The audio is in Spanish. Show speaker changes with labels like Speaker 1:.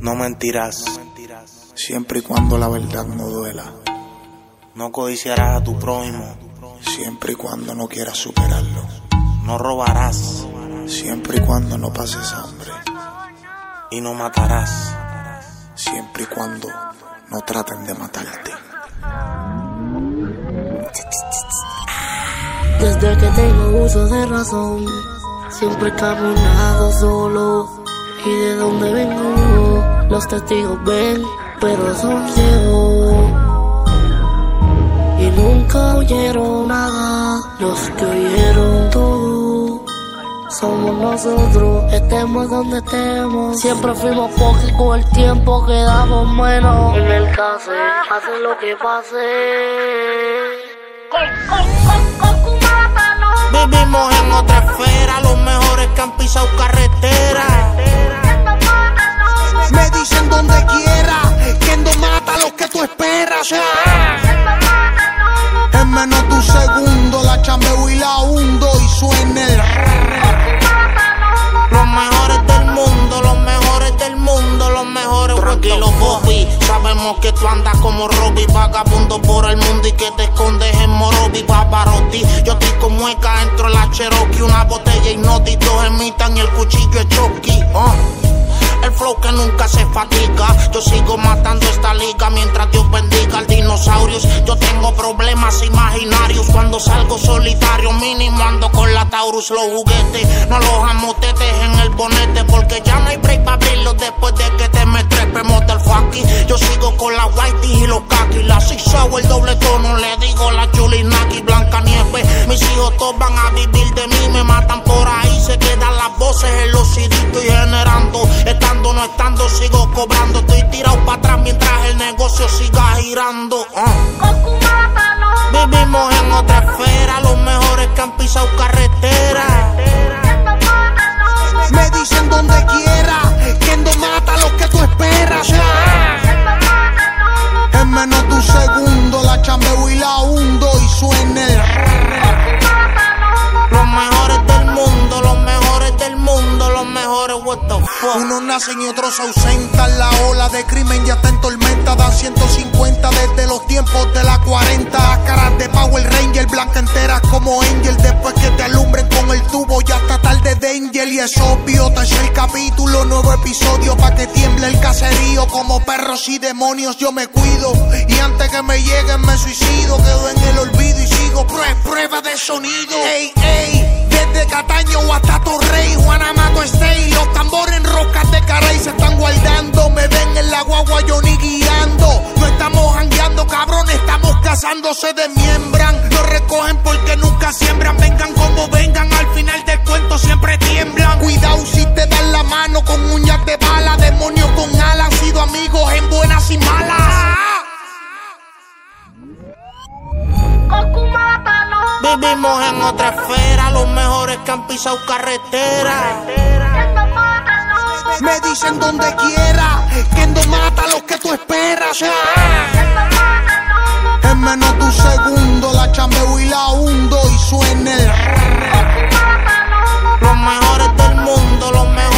Speaker 1: No mentirás,
Speaker 2: siempre y cuando la verdad no duela.
Speaker 1: no codiciarás a tu prójimo,
Speaker 2: Siempre y cuando no quieras superarlo.
Speaker 1: no robarás
Speaker 2: Siempre y cuando no pases hambre.
Speaker 1: y no matarás.
Speaker 2: Siempre y cuando no traten de matarte.
Speaker 3: Desde que tengo uso de razón, siempre he caminado solo. Y de donde vengo, los testigos ven, pero son ciegos. Y nunca oyeron nada, los que oyeron todo. Somos nosotros, estemos donde estemos. Siempre fuimos pocos y con el tiempo quedamos menos. En el caso, hace lo que pase.
Speaker 1: Vivimos en otra esfera, los mejores que han pisado carretera.
Speaker 4: Me dicen donde quiera, quien no mata lo que tú esperas. En menos de un segundo la chambeo y la hundo y suena el
Speaker 1: Los mejores del mundo, los mejores del mundo, los mejores. Tranquilo, Bobby, sabemos que tú andas como Robbie, vagabundo por el mundo y que te escondes en Morobi, Pavarotti. Yo estoy como Eka, entro en la Cherokee, una botella y dos emitan y el cuchillo es Chucky. El flow que nunca se fatiga. Yo sigo matando esta liga mientras Dios bendiga al dinosaurios. Yo tengo problemas imaginarios cuando salgo solitario. Mínimo ando con la Taurus, los juguetes. No los amotetes en el bonete porque ya no hay break para abrirlos después de que te me trepe motherfucking. Yo sigo con la whitey y los khaki. La Sisao, el doble tono, le digo la Chulinaki, Blanca Nieve. Mis hijos todos van a vivir de mí. Me matan por ahí, se quedan las voces en los CD. Estoy generando, estando no estando, sigo cobrando. Estoy tirado para atrás mientras el negocio siga girando. Vivimos en otra esfera, los mejores que han pisado carretera.
Speaker 4: Me dicen donde quiera, quien no mata lo que tú esperas. En menos de un segundo la chambeo y la hundo y suena el
Speaker 1: Los mejores del mundo, los mejores del mundo, los mejores, what the fuck.
Speaker 4: Unos nacen y otros se ausentan. La ola de crimen ya está en tormenta. Dan 150 desde los tiempos de la 40. Caras de Power Ranger, blanca enteras como Angel. Después que te alumbren con el tubo ya está tarde de Angel. Y es obvio, tercer capítulo, nuevo episodio. Pa' que tiemble el caserío. Como perros y demonios yo me cuido. Y antes que me lleguen me suicido. Quedo en el olvido y sigo prueba de sonido. Ey, ey, desde Cataño hasta Torrey, Juanamato Stay. Los tambores en rocas de Caray se están guardando. Me ven en la guagua Johnny guiando. No estamos jangueando, cabrón, estamos cazando. Se desmiembran, no recogen porque nunca siembran. Vengan como vengan, al final del cuento siempre tiemblan. Cuidado si te dan la mano con uñas de bala. Demonios con alas, han sido amigos en buenas y malas.
Speaker 1: Vivimos en otra esfera, los mejores que han pisado carretera.
Speaker 4: Me dicen donde quiera, quien no mata lo que tú esperas. En menos de un segundo la chambeo y la hundo y suena el
Speaker 1: Los mejores del mundo, los mejores.